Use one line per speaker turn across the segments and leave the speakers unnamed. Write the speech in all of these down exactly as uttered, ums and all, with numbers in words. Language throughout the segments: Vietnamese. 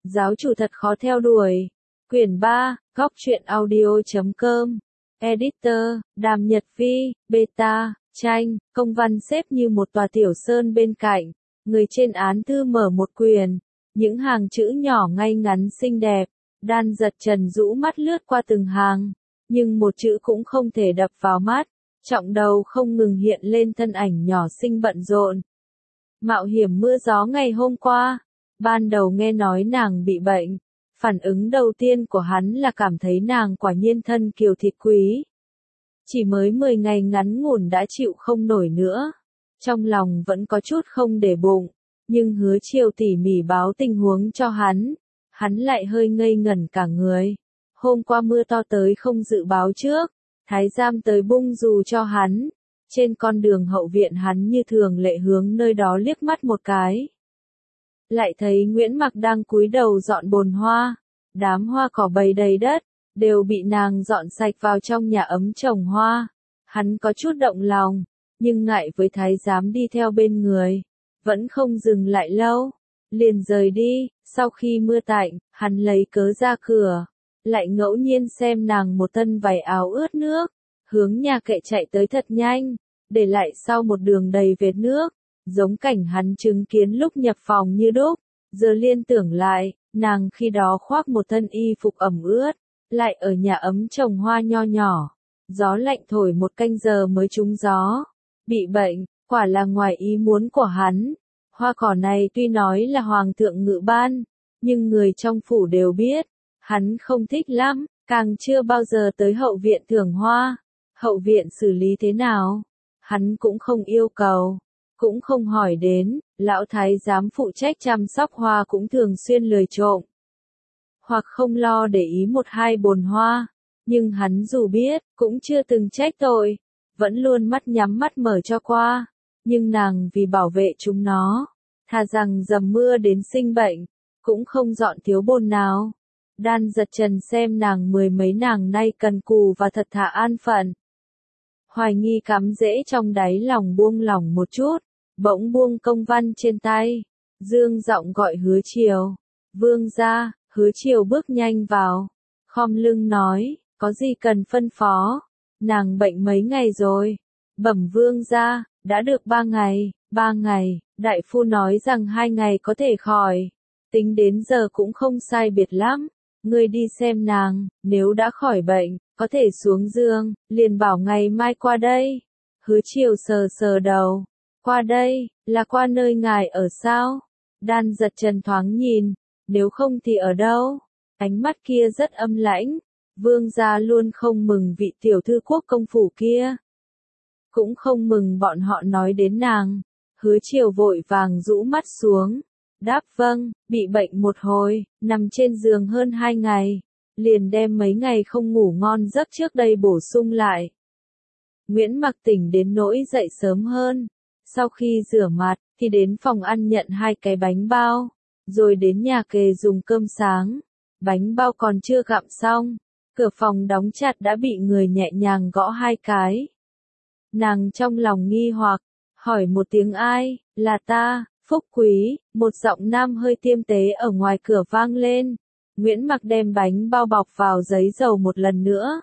Giáo chủ thật khó theo đuổi. Quyển ba, góc truyện audio chấm com. Editor, Đàm Nhật Vi, Beta, tranh, công văn xếp như một tòa tiểu sơn bên cạnh. Người trên án thư mở một quyển. Những hàng chữ nhỏ ngay ngắn xinh đẹp. Đan giật trần rũ mắt lướt qua từng hàng. Nhưng một chữ cũng không thể đập vào mắt. Trọng đầu không ngừng hiện lên thân ảnh nhỏ xinh bận rộn. Mạo hiểm mưa gió ngày hôm qua. Ban đầu nghe nói nàng bị bệnh. Phản ứng đầu tiên của hắn là cảm thấy nàng quả nhiên thân kiều thịt quý. Chỉ mới mười ngày ngắn ngủn đã chịu không nổi nữa. Trong lòng vẫn có chút không để bụng. Nhưng Hứa Chiều tỉ mỉ báo tình huống cho hắn. Hắn lại hơi ngây ngẩn cả người. Hôm qua mưa to tới không dự báo trước. Thái giám tới bung dù cho hắn. Trên con đường hậu viện hắn như thường lệ hướng nơi đó liếc mắt một cái. Lại thấy Nguyễn Mặc đang cúi đầu dọn bồn hoa. Đám hoa cỏ bầy đầy đất, đều bị nàng dọn sạch vào trong nhà ấm trồng hoa. Hắn có chút động lòng, nhưng ngại với thái giám đi theo bên người. Vẫn không dừng lại lâu, liền rời đi. Sau khi mưa tạnh, hắn lấy cớ ra cửa. Lại ngẫu nhiên xem nàng một thân váy áo ướt nước. Hướng nhà kệ chạy tới thật nhanh, để lại sau một đường đầy vệt nước. Giống cảnh hắn chứng kiến lúc nhập phòng như đúc. Giờ liên tưởng lại, nàng khi đó khoác một thân y phục ẩm ướt, lại ở nhà ấm trồng hoa nho nhỏ. Gió lạnh thổi một canh giờ mới trúng gió. Bị bệnh, quả là ngoài ý muốn của hắn. Hoa cỏ này tuy nói là hoàng thượng ngự ban, nhưng người trong phủ đều biết, hắn không thích lắm, càng chưa bao giờ tới hậu viện thưởng hoa. Hậu viện xử lý thế nào? Hắn cũng không yêu cầu. Cũng không hỏi đến, lão thái giám phụ trách chăm sóc hoa cũng thường xuyên lười trộm. Hoặc không lo để ý một hai bồn hoa, nhưng hắn dù biết, cũng chưa từng trách tội, vẫn luôn mắt nhắm mắt mở cho qua. Nhưng nàng vì bảo vệ chúng nó, thà rằng dầm mưa đến sinh bệnh, cũng không dọn thiếu bồn nào. Đan giật trần xem nàng mười mấy nàng nay cần cù và thật thà an phận. Hoài nghi cắm rễ trong đáy lòng buông lỏng một chút. Bỗng buông công văn trên tay, dương giọng gọi Hứa Chiều. Vương gia. Hứa Chiều bước nhanh vào, khom lưng nói, có gì cần phân phó? Nàng bệnh mấy ngày rồi? Bẩm vương gia, đã được ba ngày. Ba ngày, đại phu nói rằng hai ngày có thể khỏi. Tính đến giờ cũng không sai biệt lắm. Ngươi đi xem nàng, nếu đã khỏi bệnh, có thể xuống giường, liền bảo ngày mai qua đây. Hứa Chiều sờ sờ đầu. Qua đây, là qua nơi ngài ở sao? Đan giật trần thoáng nhìn, nếu không thì ở đâu? Ánh mắt kia rất âm lãnh, vương gia luôn không mừng vị tiểu thư quốc công phủ kia. Cũng không mừng bọn họ nói đến nàng. Hứa Chiều vội vàng rũ mắt xuống, đáp vâng, bị bệnh một hồi, nằm trên giường hơn hai ngày, liền đem mấy ngày không ngủ ngon giấc trước đây bổ sung lại. Nguyễn Mặc tỉnh đến nỗi dậy sớm hơn. Sau khi rửa mặt, thì đến phòng ăn nhận hai cái bánh bao, rồi đến nhà kề dùng cơm sáng. Bánh bao còn chưa gặm xong, cửa phòng đóng chặt đã bị người nhẹ nhàng gõ hai cái. Nàng trong lòng nghi hoặc, hỏi một tiếng ai, là ta, Phúc Quý, một giọng nam hơi tiêm tế ở ngoài cửa vang lên. Nguyễn Mặc đem bánh bao bọc vào giấy dầu một lần nữa.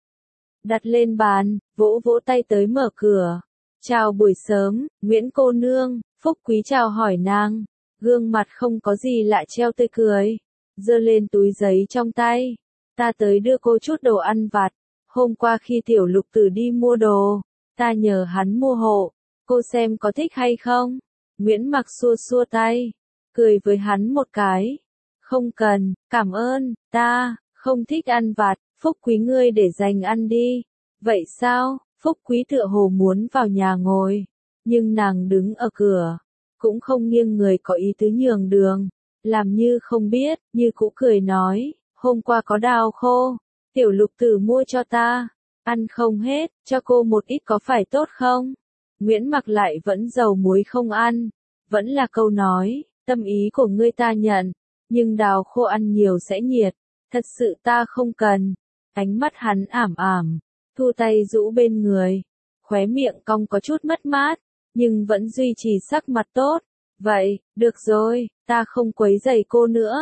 Đặt lên bàn, vỗ vỗ tay tới mở cửa. Chào buổi sớm, Nguyễn cô nương. Phúc Quý chào hỏi nàng, gương mặt không có gì lạ treo tươi cười, giơ lên túi giấy trong tay. Ta tới đưa cô chút đồ ăn vặt, hôm qua khi tiểu lục tử đi mua đồ, ta nhờ hắn mua hộ, cô xem có thích hay không? Nguyễn Mặc xua xua tay, cười với hắn một cái. Không cần, cảm ơn, ta không thích ăn vặt. Phúc Quý ngươi để dành ăn đi. Vậy sao? Phúc Quý tựa hồ muốn vào nhà ngồi, nhưng nàng đứng ở cửa, cũng không nghiêng người có ý tứ nhường đường, làm như không biết, như cũ cười nói, hôm qua có đào khô, tiểu lục tử mua cho ta, ăn không hết, cho cô một ít có phải tốt không? Nguyễn Mặc lại vẫn dầu muối không ăn, vẫn là câu nói, tâm ý của ngươi ta nhận, nhưng đào khô ăn nhiều sẽ nhiệt, thật sự ta không cần. Ánh mắt hắn ảm ảm, thu tay rũ bên người, khóe miệng cong có chút mất mát, nhưng vẫn duy trì sắc mặt tốt. Vậy, được rồi, ta không quấy rầy cô nữa.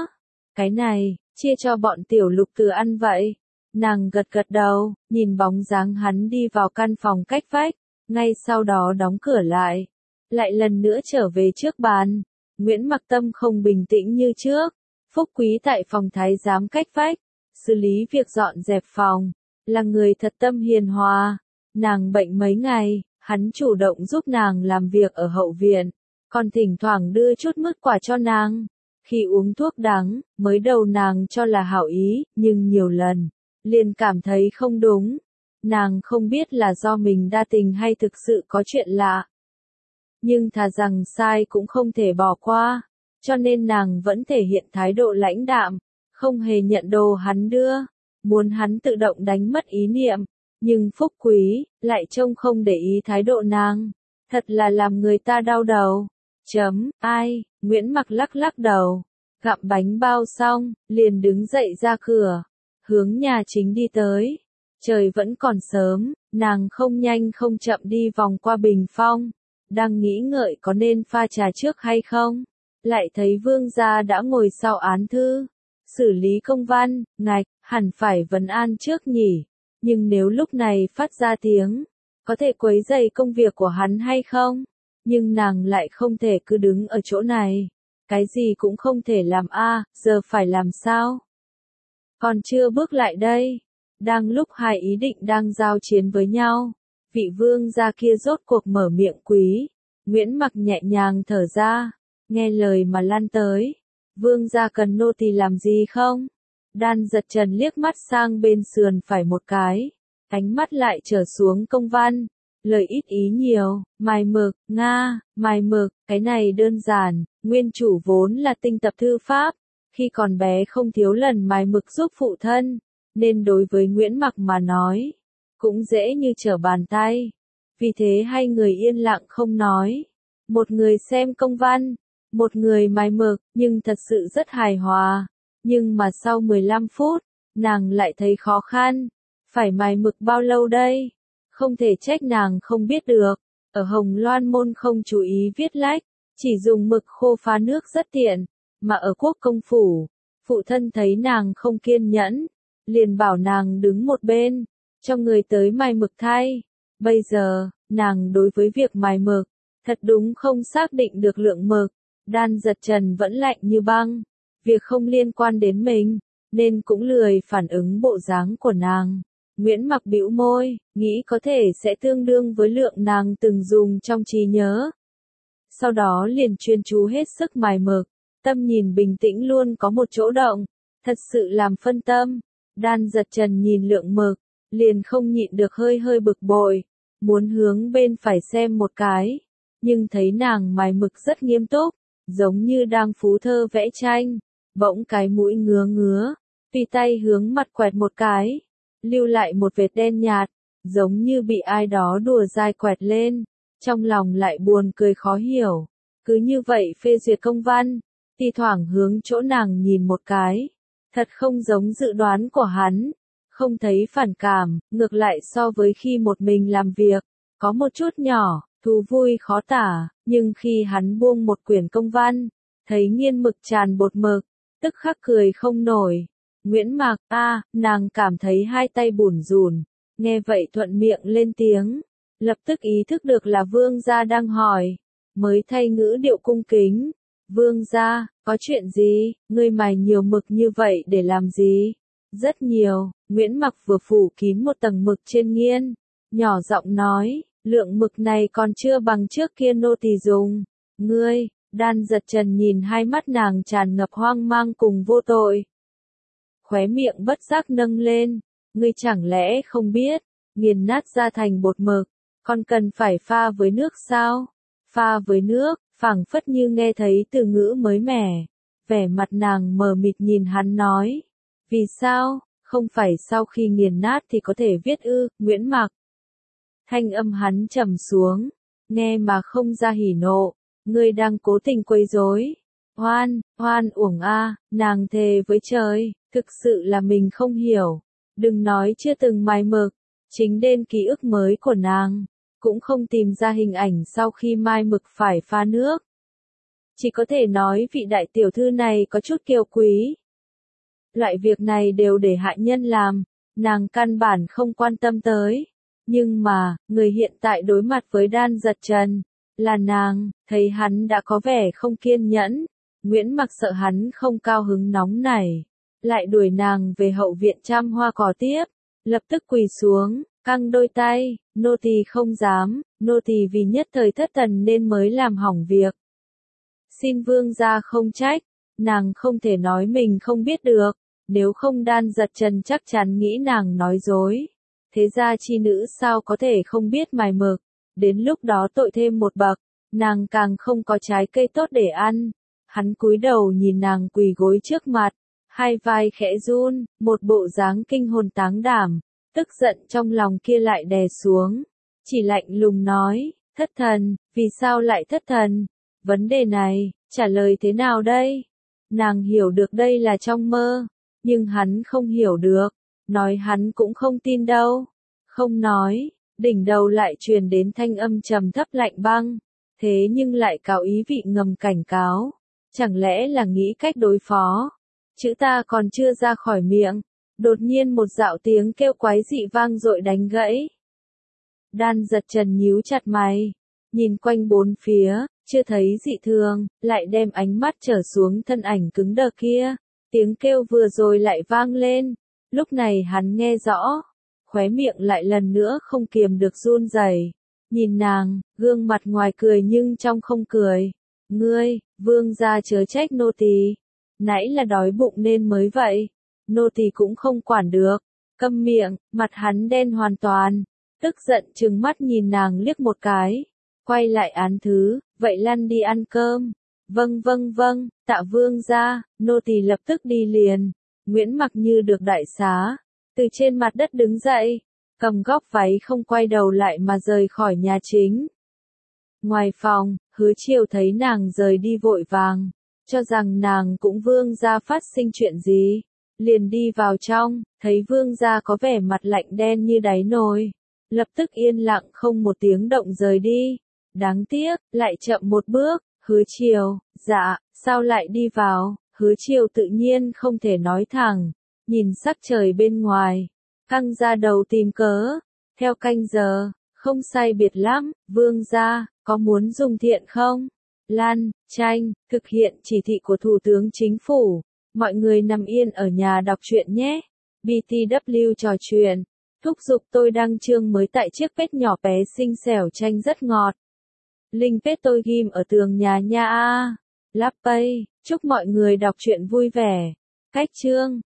Cái này, chia cho bọn tiểu lục từ ăn vậy. Nàng gật gật đầu, nhìn bóng dáng hắn đi vào căn phòng cách vách, ngay sau đó đóng cửa lại. Lại lần nữa trở về trước bàn. Nguyễn Mặc tâm không bình tĩnh như trước. Phúc Quý tại phòng thái giám cách vách, xử lý việc dọn dẹp phòng, là người thật tâm hiền hòa. Nàng bệnh mấy ngày, hắn chủ động giúp nàng làm việc ở hậu viện, còn thỉnh thoảng đưa chút mứt quả cho nàng. Khi uống thuốc đắng, mới đầu nàng cho là hảo ý, nhưng nhiều lần, liền cảm thấy không đúng. Nàng không biết là do mình đa tình hay thực sự có chuyện lạ. Nhưng thà rằng sai cũng không thể bỏ qua, cho nên nàng vẫn thể hiện thái độ lãnh đạm, không hề nhận đồ hắn đưa, muốn hắn tự động đánh mất ý niệm. Nhưng Phúc Quý, lại trông không để ý thái độ nàng, thật là làm người ta đau đầu. Chấm, ai, Nguyễn Mặc lắc lắc đầu, gặm bánh bao xong, liền đứng dậy ra cửa, hướng nhà chính đi tới. Trời vẫn còn sớm, nàng không nhanh không chậm đi vòng qua bình phong, đang nghĩ ngợi có nên pha trà trước hay không, lại thấy vương gia đã ngồi sau án thư, xử lý công văn. Ngạch, hẳn phải vấn an trước nhỉ, nhưng nếu lúc này phát ra tiếng, có thể quấy rầy công việc của hắn hay không? Nhưng nàng lại không thể cứ đứng ở chỗ này, cái gì cũng không thể làm a, à, giờ phải làm sao? Còn chưa bước lại đây, đang lúc hai ý định đang giao chiến với nhau, vị vương gia kia rốt cuộc mở miệng quý. Nguyễn Mặc nhẹ nhàng thở ra, nghe lời mà lăn tới. Vương gia cần nô tỳ làm gì không? Đan Giật Trần liếc mắt sang bên sườn phải một cái, ánh mắt lại trở xuống công văn. Lời ít ý nhiều, mài mực, Nga, mài mực, cái này đơn giản, nguyên chủ vốn là tinh tập thư pháp, khi còn bé không thiếu lần mài mực giúp phụ thân, nên đối với Nguyễn Mặc mà nói, cũng dễ như trở bàn tay. Vì thế hai người yên lặng không nói, một người xem công văn, một người mài mực, nhưng thật sự rất hài hòa. Nhưng mà sau mười lăm phút, nàng lại thấy khó khăn, phải mài mực bao lâu đây? Không thể trách nàng không biết được, ở Hồng Loan môn không chú ý viết lách, chỉ dùng mực khô pha nước rất tiện, mà ở Quốc công phủ, phụ thân thấy nàng không kiên nhẫn, liền bảo nàng đứng một bên, cho người tới mài mực thay. Bây giờ, nàng đối với việc mài mực, thật đúng không xác định được lượng mực. Đan Giật Trần vẫn lạnh như băng, việc không liên quan đến mình, nên cũng lười phản ứng bộ dáng của nàng. Nguyễn Mặc bĩu môi, nghĩ có thể sẽ tương đương với lượng nàng từng dùng trong trí nhớ. Sau đó liền chuyên chú hết sức mài mực, tâm nhìn bình tĩnh luôn có một chỗ động, thật sự làm phân tâm. Đan Giật Trần nhìn lượng mực, liền không nhịn được hơi hơi bực bội, muốn hướng bên phải xem một cái, nhưng thấy nàng mài mực rất nghiêm túc, giống như đang phú thơ vẽ tranh, bỗng cái mũi ngứa ngứa, tùy tay hướng mặt quẹt một cái, lưu lại một vệt đen nhạt, giống như bị ai đó đùa dai quẹt lên, trong lòng lại buồn cười khó hiểu. Cứ như vậy phê duyệt công văn, thi thoảng hướng chỗ nàng nhìn một cái, thật không giống dự đoán của hắn, không thấy phản cảm, ngược lại so với khi một mình làm việc, có một chút nhỏ, thú vui khó tả, nhưng khi hắn buông một quyển công văn, thấy nghiên mực tràn bột mực, tức khắc cười không nổi. Nguyễn Mặc, a, nàng cảm thấy hai tay bủn rủn, nghe vậy thuận miệng lên tiếng, lập tức ý thức được là vương gia đang hỏi, mới thay ngữ điệu cung kính. Vương gia, có chuyện gì, ngươi mài nhiều mực như vậy để làm gì? Rất nhiều, Nguyễn Mặc vừa phủ kín một tầng mực trên nghiên, nhỏ giọng nói, lượng mực này còn chưa bằng trước kia nô tỳ dùng. Ngươi, Đan Giật Trần nhìn hai mắt nàng tràn ngập hoang mang cùng vô tội. Khóe miệng bất giác nâng lên, ngươi chẳng lẽ không biết, nghiền nát ra thành bột mực, còn cần phải pha với nước sao? Pha với nước, phảng phất như nghe thấy từ ngữ mới mẻ. Vẻ mặt nàng mờ mịt nhìn hắn nói, vì sao, không phải sau khi nghiền nát thì có thể viết ư? Nguyễn Mặc. Thanh âm hắn trầm xuống, nghe mà không ra hỉ nộ, ngươi đang cố tình quấy rối. Hoan, hoan uổng a, nàng thề với trời, thực sự là mình không hiểu. Đừng nói chưa từng mài mực, chính đến ký ức mới của nàng, cũng không tìm ra hình ảnh sau khi mài mực phải pha nước. Chỉ có thể nói vị đại tiểu thư này có chút kiêu quý, loại việc này đều để hạ nhân làm, nàng căn bản không quan tâm tới. Nhưng mà, người hiện tại đối mặt với Đan Giật Trần, là nàng, thấy hắn đã có vẻ không kiên nhẫn, Nguyễn Mặc sợ hắn không cao hứng nóng nảy, lại đuổi nàng về hậu viện chăm hoa cỏ tiếp, lập tức quỳ xuống, căng đôi tay, nô tỳ không dám, nô tỳ vì nhất thời thất thần nên mới làm hỏng việc. Xin vương gia không trách, nàng không thể nói mình không biết được, nếu không Đan Giật Trần chắc chắn nghĩ nàng nói dối. Thế gia chi nữ sao có thể không biết mài mực, đến lúc đó tội thêm một bậc, nàng càng không có trái cây tốt để ăn. Hắn cúi đầu nhìn nàng quỳ gối trước mặt, hai vai khẽ run, một bộ dáng kinh hồn táng đảm, tức giận trong lòng kia lại đè xuống, chỉ lạnh lùng nói, thất thần, vì sao lại thất thần? Vấn đề này, trả lời thế nào đây? Nàng hiểu được đây là trong mơ, nhưng hắn không hiểu được, nói hắn cũng không tin đâu. Không nói, đỉnh đầu lại truyền đến thanh âm trầm thấp lạnh băng, thế nhưng lại cáo ý vị ngầm cảnh cáo. Chẳng lẽ là nghĩ cách đối phó? Chữ ta còn chưa ra khỏi miệng, đột nhiên một dạo tiếng kêu quái dị vang dội đánh gãy. Đan Giật Trần nhíu chặt mày, nhìn quanh bốn phía, chưa thấy dị thường, lại đem ánh mắt trở xuống thân ảnh cứng đờ kia. Tiếng kêu vừa rồi lại vang lên, lúc này hắn nghe rõ, khóe miệng lại lần nữa không kiềm được run rẩy. Nhìn nàng, gương mặt ngoài cười nhưng trong không cười. Ngươi, vương gia chớ trách nô tỳ, nãy là đói bụng nên mới vậy, nô tỳ cũng không quản được. Câm miệng, mặt hắn đen hoàn toàn, tức giận trừng mắt nhìn nàng liếc một cái, quay lại án thứ, vậy lăn đi ăn cơm. Vâng vâng vâng, tạ vương gia, nô tỳ lập tức đi liền. Nguyễn Mặc như được đại xá, từ trên mặt đất đứng dậy, cầm góc váy không quay đầu lại mà rời khỏi nhà chính. Ngoài phòng, Hứa Chiêu thấy nàng rời đi vội vàng, cho rằng nàng cũng vương gia phát sinh chuyện gì, liền đi vào trong, thấy vương gia có vẻ mặt lạnh đen như đáy nồi, lập tức yên lặng không một tiếng động rời đi. Đáng tiếc, lại chậm một bước. Hứa Chiêu, dạ, sao lại đi vào? Hứa Chiêu tự nhiên không thể nói thẳng, nhìn sắc trời bên ngoài, căng ra đầu tìm cớ. Theo canh giờ, không sai biệt lắm, vương gia, có muốn dùng thiện không? Lan, Tranh, thực hiện chỉ thị của Thủ tướng Chính phủ, mọi người nằm yên ở nhà đọc truyện nhé. bê tê vê trò chuyện, thúc giục tôi đăng chương mới tại chiếc page nhỏ bé xinh xẻo Tranh rất ngọt. Link page tôi ghim ở tường nhà nha a. Lap Pay, chúc mọi người đọc truyện vui vẻ. Cách chương